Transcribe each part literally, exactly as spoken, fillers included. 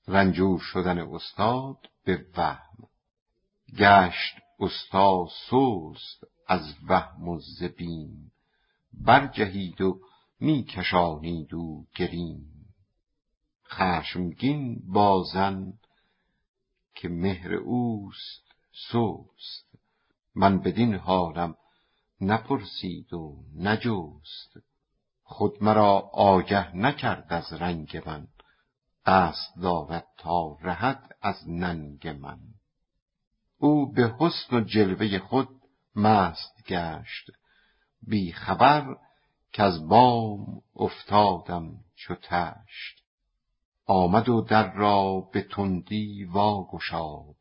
رنجور شدن استاد به وهم. گشت استاد سست از وهم و ز بیم، برجهید و می کشانید او گریم. خشمگین با زن که مهر اوست سست، من بدین حالم نپرسید و نجست. خود مرا آگه نکرد از رنگ من، قصد دارد تا رهد از ننگ من. او به حسن و جلوه خود مست گشت، بی خبر کز بام افتادم چو طشت. آمد و در را به تندی وا گشاد،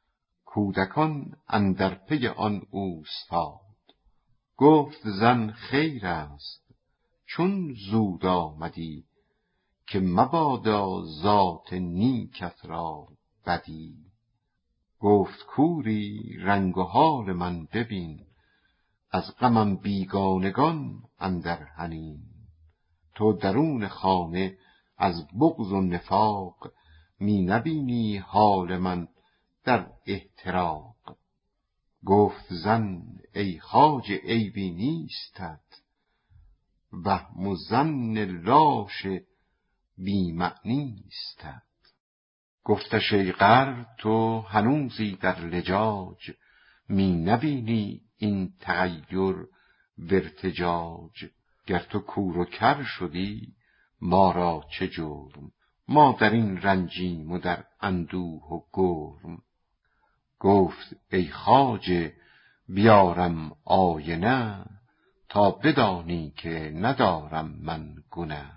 کودکان اندر پی آن اوستاد. گفت زن خیر است چون زود آمدی، که مبادا ذات نیکت را بدی. گفت کوری رنگ و حال من ببین، از غمم بیگانگان اندر حنین. تو درون خانه از بغض و نفاق، می نبینی حال من در احتراق. گفت زن ای خواجه عیبی نیستت، وهم و ظن لاش بی معنیستت. گفتش ای غر تو هنوزی در لجاج، می نبینی این تغیر و ارتجاج. گر تو کور و کر شدی ما را چه جرم، ما در این رنجیم و در اندوه و گرم. گفت ای خواجه بیارم آینه، تا بدانی که ندارم من گنه.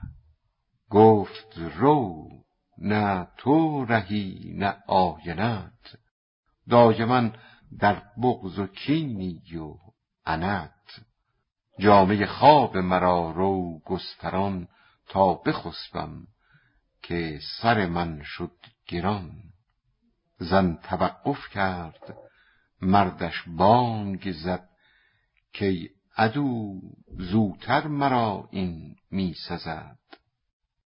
گفت رو نه تو رهی نه آینت، دایما در بغض و کینی و عنت. جامه خواب مرا رو گستران، تا بخسبم که سر من شد گران. زن توقف کرد مردش بانگ زد، که عدو زوتر مرا این می سزد.